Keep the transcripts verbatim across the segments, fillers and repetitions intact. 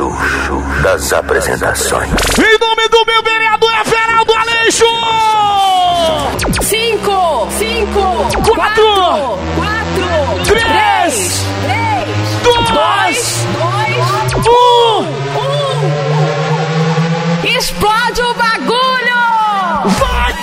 bruxo das apresentações. Em nome do meu vereador Everaldo Aleixo! Cinco, cinco, quatro, quatro, três, três, dois, dois, um. um. Explode o bagulho! Vai!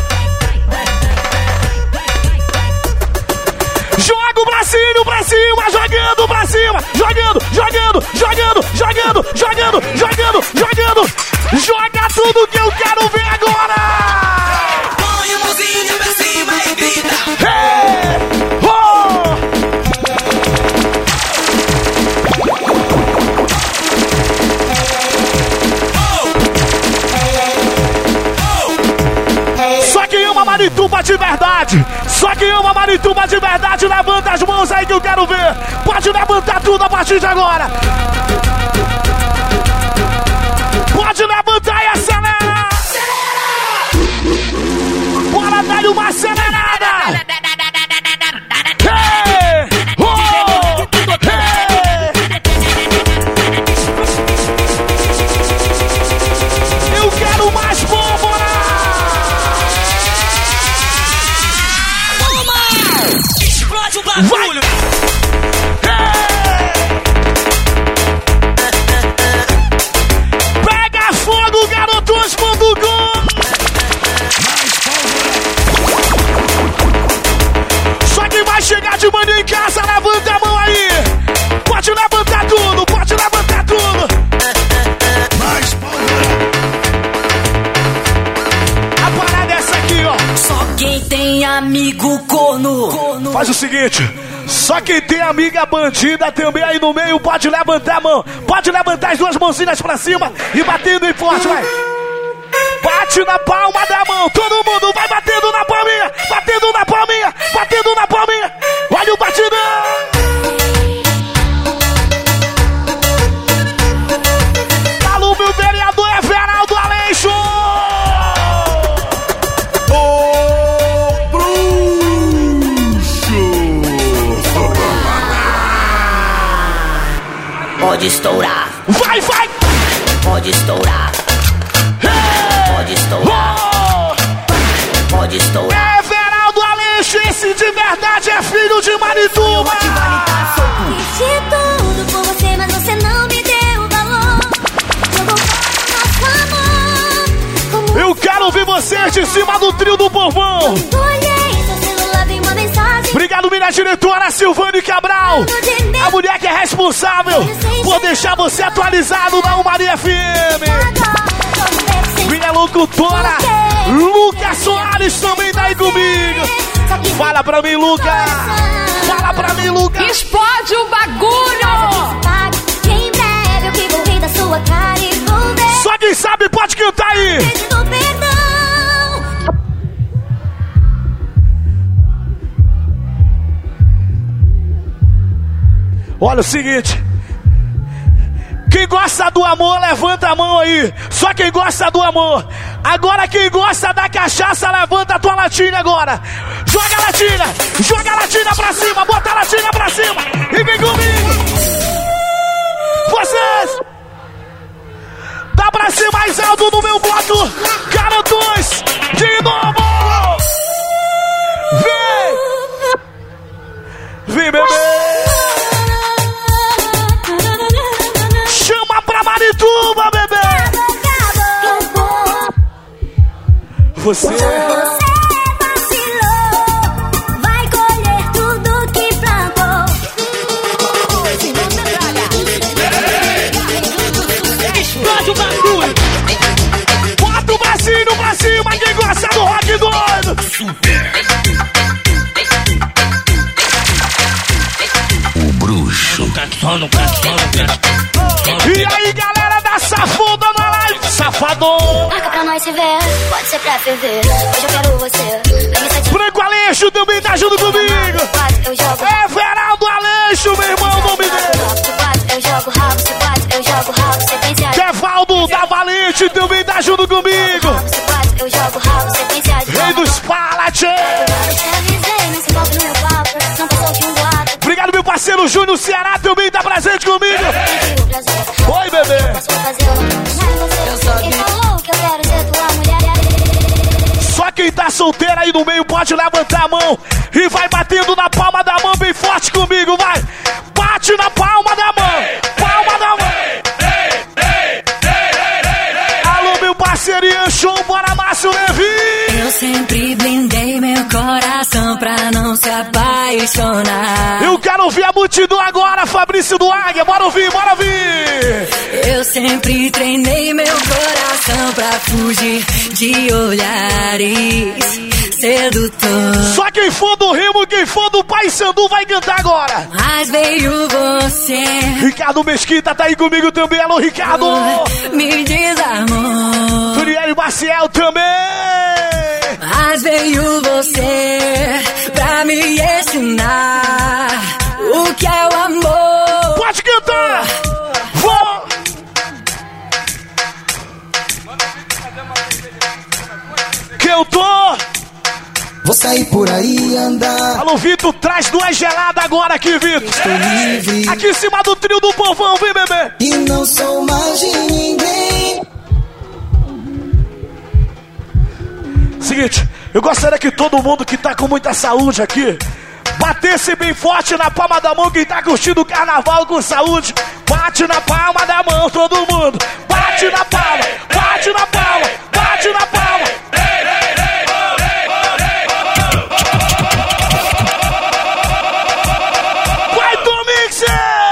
Joga o bracinho pra cima, jogando pra cima, jogando, jogando, jogando, jogando, jogando, jogando, jogando. Joga tudo que eu quero ver agora! Põe a mãozinha pra cima e grita. Hey! Oh! Só quem ama Marituba de verdade, só quem ama Marituba de verdade, levanta as mãos aí que eu quero ver. Pode levantar tudo a partir de agora. Pode levantar e acelera. Bora dar uma acelerada. Hey! Oh! Hey! Eu quero mais pólvora. Explode o bagulho. Pega fogo, garotos, manda gol. Só quem vai chegar de manhã em casa, levanta a mão aí. Pode levantar tudo, pode levantar tudo. Mais pólvora. A parada é essa aqui, ó. Só quem tem amigo corno. corno. Faz o seguinte, só quem tem amiga bandida também aí no meio pode levantar a mão. Pode levantar as duas mãozinhas pra cima e batendo bem forte, vai. Bate na palma da mão, todo mundo vai batendo na palminha, batendo na palminha, batendo na palminha. Olha o batidão. Alô, meu vereador Everaldo Aleixo. Pode estourar, Vai, vai. pode estourar, pode estourar, Oh! pode estourar. Everaldo Aleixo, esse de verdade é filho de Marituba. Fiz de tudo por você, mas você não me deu valor. Jogou fora nosso amor. Como Eu quero ouvir vocês de cima do trio do povão. olhei seu celular, vi uma mensagem. Obrigado, minha diretora Silvane Cabral. A mulher que é responsável por deixar você atualizado na Umaria F M. Minha locutora Lucas Soares também tá aí comigo. Fala pra mim, Lucas. Fala pra mim, Lucas. Explode o bagulho! Em breve eu que vou rir da sua cara e vou ver. Só quem sabe pode cantar aí. Pedindo perdão. Olha o seguinte. Quem gosta do amor, levanta a mão aí. Só quem gosta do amor. Agora quem gosta da cachaça, levanta a tua latinha agora. Joga a latinha. Joga a latinha pra cima. Bota a latinha pra cima. E vem comigo. Vocês. Dá pra ser mais alto no meu bloco. Garotos. De novo. Vem. Vem, bebê. Chama pra Marituba, bebê! Você... Você vacilou, vai colher tudo que plantou. Explode o bagulho! Bota o bracinho pra cima, quem gosta do rock doido! O bruxo. E aí, galera da Safada na live! Safadão! Marca pra nós se ver, pode ser pra ferver. Hoje eu quero você. Vem me sentir. Branco Aleixo também tá junto comigo! Eu jogo É Everaldo Aleixo, meu irmão, o nome dele! eu jogo rabo, se bate, eu jogo rabo, sequência. Kevaldo da Valente também tá junto comigo! Se bate, eu jogo rabo, sequência. Rei dos Palates! Eu te avisei, não se envolve no meu papo. Não passou de um boato. Obrigado, meu parceiro Júnior Ceará também tá presente comigo! Entendi o prazer. Oi, bebê! no meio, pode levantar a mão. E vai batendo na palma da mão bem forte comigo, vai. Bate na palma da mão. Palma da mão. Alô, meu parceirinho, show, bora, Márcio Levi. Eu sempre blindei meu coração pra não se apaixonar. Eu quero ouvir a multidão agora, Fabrício do Águia. Bora ouvir, bora ouvir. Eu sempre treinei meu coração pra fugir de olhares sedutor. Só quem for do Remo, quem for do Paysandu vai cantar agora. Mas veio você, Ricardo Mesquita tá aí comigo também. Alô, Ricardo. me desarmou. Turiel Maciel também. Mas veio você pra me ensinar o que é o amor. Pode cantar. Vou. Que eu tô. Vou sair por aí andar. Alô, Vitor, traz duas geladas agora aqui, Vitor. Estou livre Aqui em cima do trio do povão, vem, bebê. e não sou mais de ninguém. Seguinte, eu gostaria que todo mundo que tá com muita saúde aqui batesse bem forte na palma da mão. Quem tá curtindo o carnaval com saúde, bate na palma da mão, todo mundo. Bate na palma, bate na palma, bate na palma. Vai, Tomix!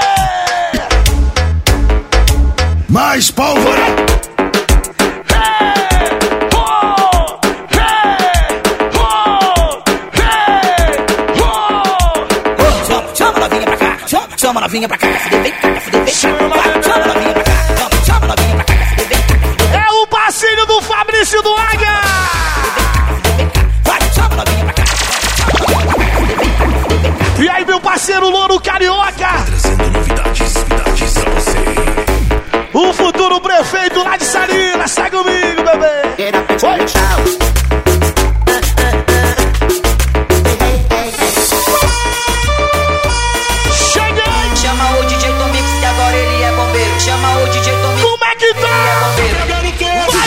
Mais pólvora. Chama novinha pra cá, fuder, vem cá, fuder, vem cá. Chama novinha pra cá, chama novinha pra cá, fuder, vem cá. É o parceiro do Fabrício do Águia. Vai, chama novinha pra cá. E aí, meu parceiro Louro Carioca. Trazendo novidades, novidades a você. O futuro prefeito lá de Salinas. Tá comigo, bebê. Oi. Chama o D J Tomix que agora ele é bombeiro. Chama o D J Tomix. Como é que tá? Ele é bombeiro. Vai.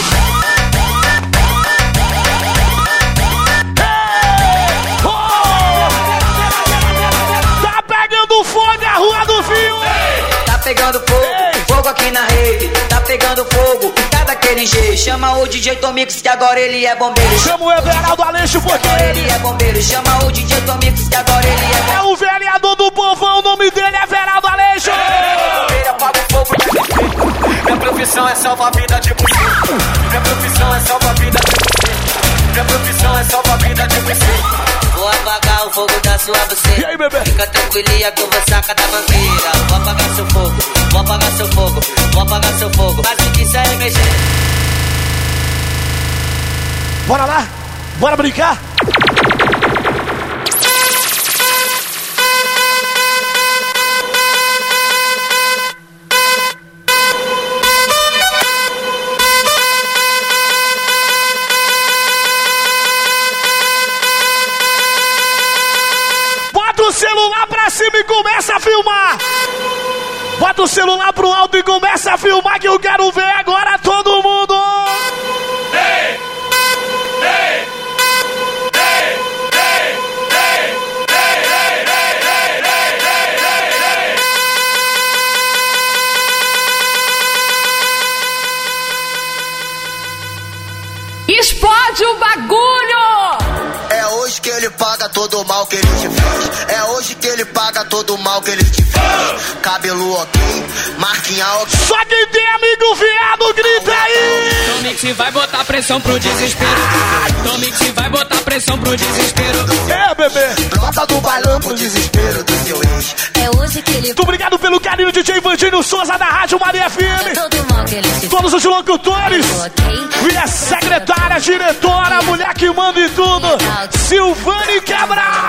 Tá pegando fogo a Rua do Fio. Tá pegando fogo, fogo aqui na rede. Tá pegando fogo, tá daquele jeito. Chama o D J Tomix que agora ele é bombeiro. Chama o Everaldo Aleixo porque Agora ele é bombeiro. Chama o D J Tomix que agora ele é bombeiro. é o vereador do povão. O nome dele é Everaldo Aleixo. Ele apaga o fogo. Minha profissão é salvar a vida de você. Minha profissão é salvar a vida de você. Minha profissão é salvar a vida de você. Vou apagar o fogo da sua buceta. E aí, bebê? Fica tranquilinha que eu vou sacar da bandeira. Vou apagar seu fogo, vou apagar seu fogo, vou apagar seu fogo. Mas o que isso é emergência? Bora lá? Bora brincar? Bota o celular pra cima e começa a filmar. Bota o celular pro alto e começa a filmar que eu quero ver agora todo mundo. Explode o bagulho! É hoje que ele paga todo o mal que ele te fez. É hoje que ele paga todo o mal que ele te fez. Cabelo ok, marquinha ok. Só quem tem amigo viado, grita aí! Tomix vai botar pressão pro desespero. Tomix vai botar pressão pro desespero. É, bebê! Brota do bailão pro desespero do seu ex. É hoje que ele Muito obrigado pelo carinho, D J Vandinho Souza da Rádio Maria F M. todo mal que ele te Todos os locutores. ok? Minha secretária, diretora, mulher que manda em tudo. Silvane Cabral.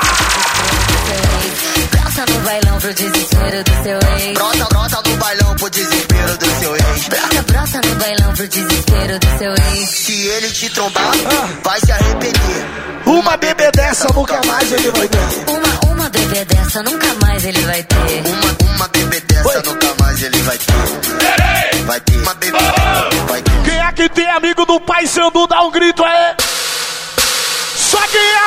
Brota no bailão pro desespero do seu ex. Brota, brota do bailão pro desespero do seu ex. Brota, brota no bailão pro desespero do seu ex. Se ele te trombar, vai se arrepender. Uma bebê dessa nunca mais ele vai ter. Uma, uma bebê dessa nunca mais ele vai ter. Uma, uma bebê dessa nunca mais ele vai ter. Vai ter uma bebê, vai ter. Quem é que tem amigo do Paysandu, dá um grito aí. Só quem é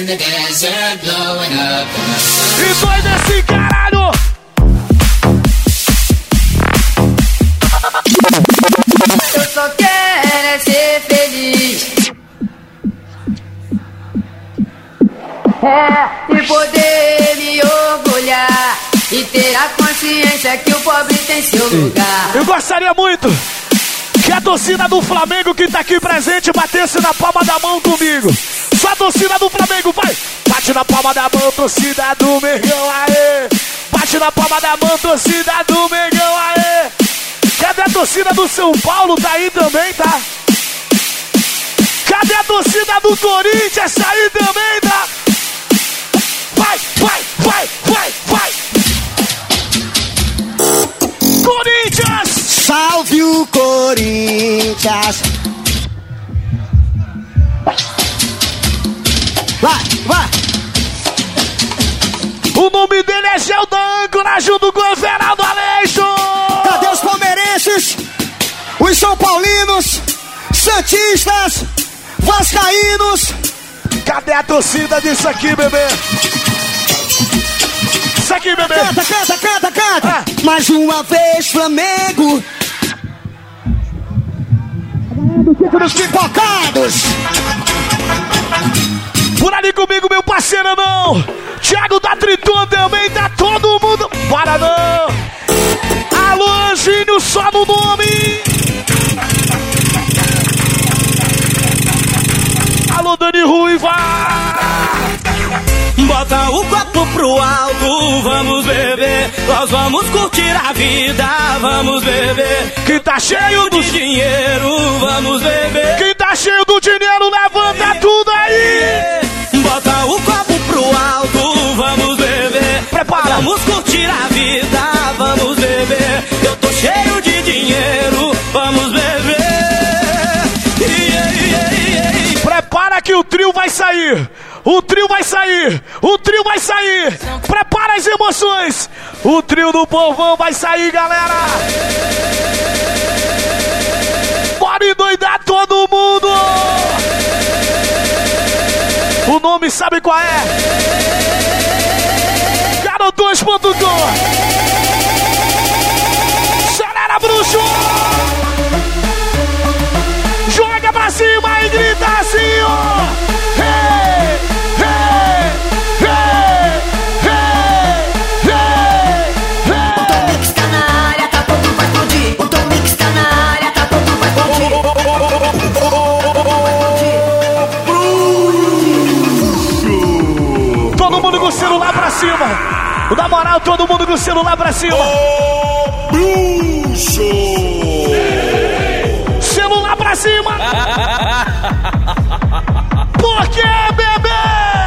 in the desert, blowing up. E doido esse caralho! Eu só quero é ser feliz. É, e poder me orgulhar e ter a consciência que o pobre tem seu lugar. Eu gostaria muito que a torcida do Flamengo que tá aqui presente batesse na palma da mão comigo. Só a torcida do Flamengo, vai! Bate na palma da mão, torcida do Mengão, aê! Bate na palma da mão, torcida do Mengão, aê! Cadê a torcida do São Paulo? Tá aí também, tá? Cadê a torcida do Corinthians? Tá aí também, tá? Vai, vai, vai, vai, vai! Corinthians! Salve o Corinthians! Vai, vai! O nome dele é Gelda Âncora, junto com o Everaldo Aleixo! Cadê os palmeirenses? Os São Paulinos? Santistas? Vascaínos? Cadê a torcida disso aqui, bebê? Isso aqui, bebê! Canta, canta, canta, canta! Ah. Mais uma vez, Flamengo! Dos pipocados! Por ali comigo, meu parceiro, não! Thiago da Triton também, tá todo mundo... Para não! Alô, Anjinho, só no nome! Alô, Dani Ruiva! Bota o copo pro alto, vamos beber. Nós vamos curtir a vida, vamos beber. Quem tá cheio do dinheiro, vamos beber. Quem tá cheio do dinheiro, levanta tudo aí! Bota o copo pro alto, vamos beber. Prepara! Vamos curtir a vida, vamos beber. Eu tô cheio de dinheiro, vamos beber. Yeah, yeah, yeah. Prepara que o trio vai sair! O trio vai sair! O trio vai sair! Prepara as emoções! O trio do povão vai sair, galera! Bora endoidar todo mundo! O nome sabe qual é? Garotões ponto com. Acelera, bruxo! Joga pra cima e grita assim, ó! Hey, hey, hey, hey, hey, hey. O Tom Mix tá na área, tá pronto pra explodir. O Tom Mix tá na área, tá pronto pra explodir. Todo mundo com o celular pra cima. Na moral, todo mundo com o celular pra cima. Oh, bruxo! Celular pra cima. Por que, bebê?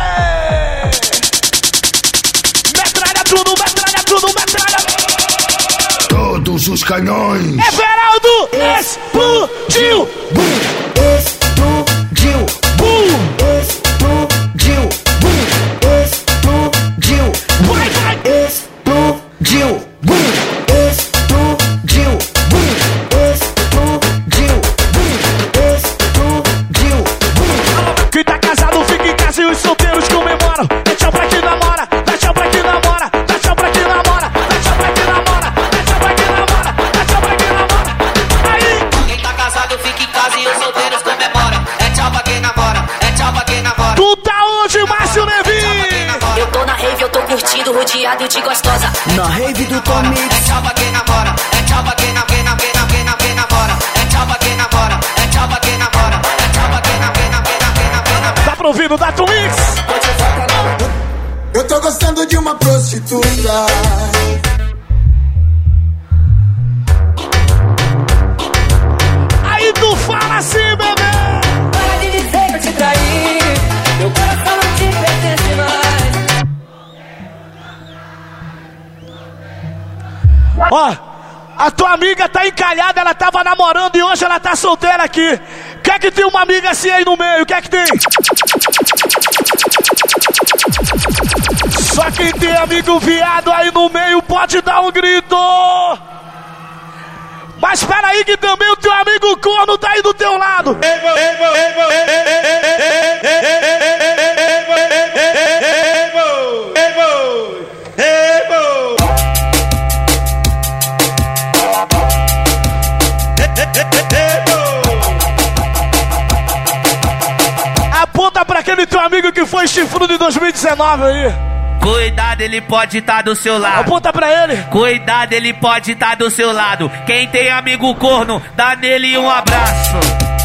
Metralha tudo, metralha tudo, metralha. Todos os canhões. Everaldo explodiu. Bum, explodiu. Bum, explodiu. Bum, explodiu. Vai, vai. Explodiu. Bum, explodiu. Bum, explodiu. Bum, explodiu. Quem tá casado fica em casa e os solteiros comemoram. Dá tchau pra quem namora, dá tchau pra quem namora, dá tchau pra quem namora, dá tchau pra quem namora, dá tchau pra quem namora, dá tchau pra quem namora. Aí! Quem tá casado fica em casa e os solteiros comemoram. É tchau pra quem namora, é tchau pra quem namora. Tu tá onde, Márcio Levi? Eu tô na rave, eu tô curtindo, rodeado de gostosa. Na rave do Tom Mix. É tchau pra quem namora, é tchau pra quem namora, quem namora, quem namora, quem namora. É tchau pra quem namora, é tchau pra quem namora, é tchau pra quem namora, quem namora, quem namora. Tá pra ouvindo da Tom Mix? Eu tô gostando de uma prostituta. Aí tu fala assim, bebê. Para de dizer que eu te traí. Meu coração não te pertence mais. Ó, a tua amiga tá encalhada, ela tava namorando e hoje ela tá solteira aqui. Quer que tem uma amiga assim aí no meio? Quer que tem? Só quem tem amigo viado aí no meio pode dar um grito. Mas espera aí que também o teu amigo corno tá aí do teu lado. mil e dezenove aí. Cuidado, ele pode estar tá do seu lado. Aponta pra ele. Cuidado, ele pode estar tá do seu lado. Quem tem amigo corno, dá nele um abraço.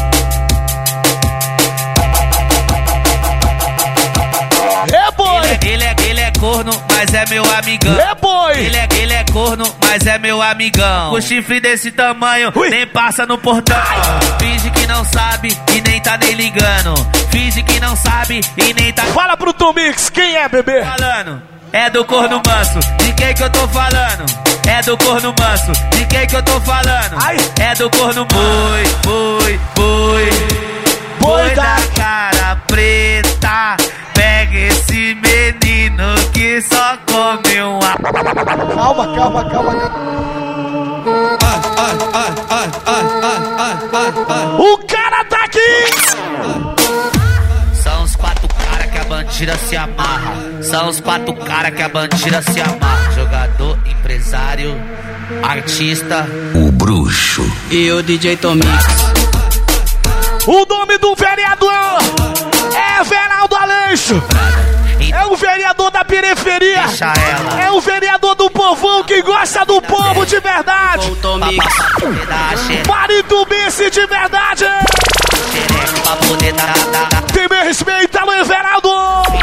É boy. Ele, ele, é, ele é corno, mas é meu amigão. É boy. Ele é, ele é corno, mas é meu amigão. O chifre desse tamanho, Ui. nem passa no portão. Finge que não sabe e nem tá nem ligando. Finge que não sabe e nem tá... Fala pro Tom Mix, quem é, bebê? Falando, é do corno manso. De quem que eu tô falando? É do corno manso. De quem que eu tô falando? Ai. É do corno boi, boi, boi. Boi da cara preta. Pega esse menino que só come um... Calma, calma, calma. O cara tá aqui! São os quatro caras que a bandida se amarra. São os quatro caras que a bandida se amarra. Jogador, empresário, artista, o bruxo e o D J Tom Mix. O nome do vereador é Veraldo Aleixo. É o vereador da periferia. É o vereador do povão que gosta do povo de verdade. Maritubice de verdade. Tem meu respeito, alô, Everaldo.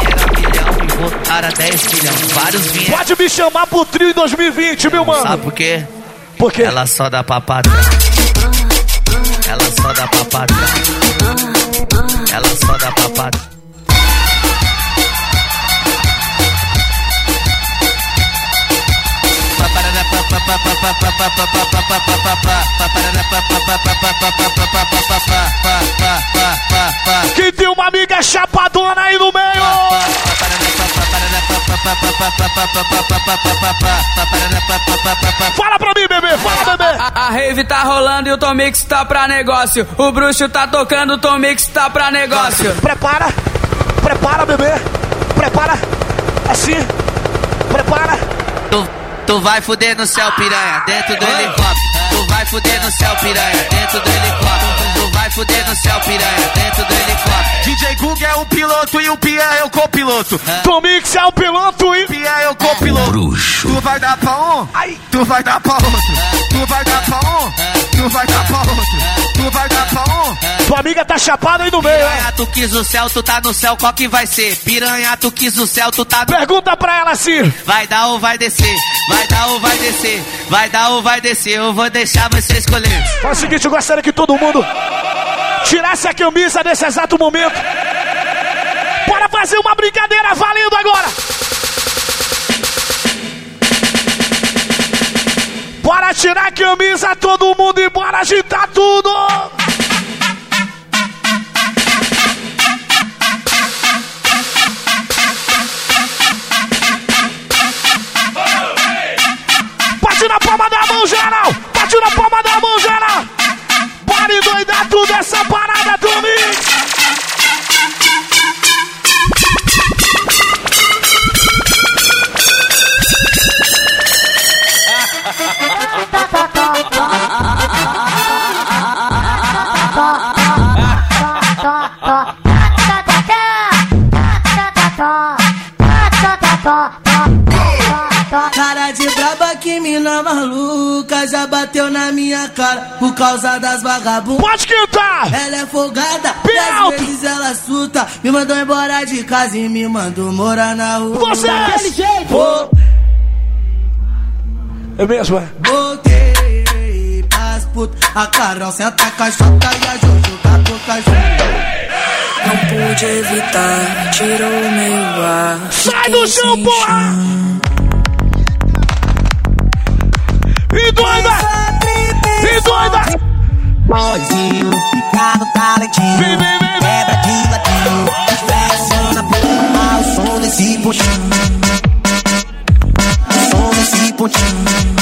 Pode me chamar pro trio em dois mil e vinte, meu mano. Sabe por quê? Por quê? Ela só dá pra patrão. Ela só dá pra patrão. Ela só dá pra patrão. Que tem uma amiga chapadona aí no meio. Fala pra mim, bebê, fala, bebê. A, a rave tá rolando e o Tom Mix tá pra negócio. O bruxo tá tocando, o Tom Mix tá pra negócio. Prepara, prepara, bebê. Prepara, assim, prepara. Tu, tu vai fuder no céu, piranha, dentro do helicóptero. Tu vai fuder no céu, piranha, dentro do helicóptero. Tu vai fuder no céu, piranha, dentro do helicóptero. D J Gug é o piloto e o Pia é o copiloto. Tom Mix é o piloto e o Pia é o copiloto. Bruxo. Tu vai dar pra um, Ai. tu vai dar pra outro. Tu vai dar pra um, tu vai dar pra outro. Tu vai dar pra um. Tua amiga tá chapada aí no meio, Piranha, é? Tu quis o céu, tu tá no céu, qual que vai ser? Piranha, tu quis o céu, tu tá no... Pergunta pra ela assim. Vai dar ou vai descer? Vai dar ou vai descer? Vai dar ou vai descer? Eu vou deixar você escolher. Faz o seguinte, eu gostaria que todo mundo tirasse a camisa nesse exato momento. Bora fazer uma brincadeira valendo agora. Bora tirar a camisa, todo mundo, e bora agitar tudo. Bate na palma da mão, geral. Bate na palma da mão, geral. Bora endoidar tudo essa parada, Tom Mix. Cara de braba, que mina maluca, já bateu na minha cara por causa das vagabundas. Pode cantar! Ela é folgada, Biel. às vezes ela suta. Me mandou embora de casa e me mandou morar na rua. Vocês! Vou... É mesmo, é? Voltei pras putas, a Carol senta a caixota e a Jojo tá com cachorro. Não pude evitar, tirou meu ar. Sai do chão, porra! E doida! E doida! Boizinho, fica no talentinho. Vem, vem, vem, quebra de ladinho. Flexiona ao som desse pontinho. O som desse pontinho.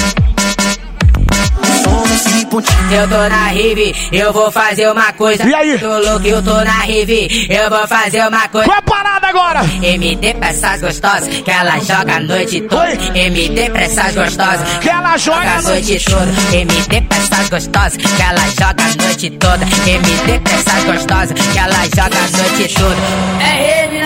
Eu tô na rave, eu vou fazer uma coisa. E aí? Tô louco, eu tô na rave, eu vou fazer uma coisa. Qual é a parada agora? M D pra essas gostosas, que ela joga a noite toda. Oi? M D pra essas gostosas, que ela joga a noite toda. M D pra essas gostosas, que ela joga a noite toda. M D pra essas gostosas, que ela joga a noite toda. É rave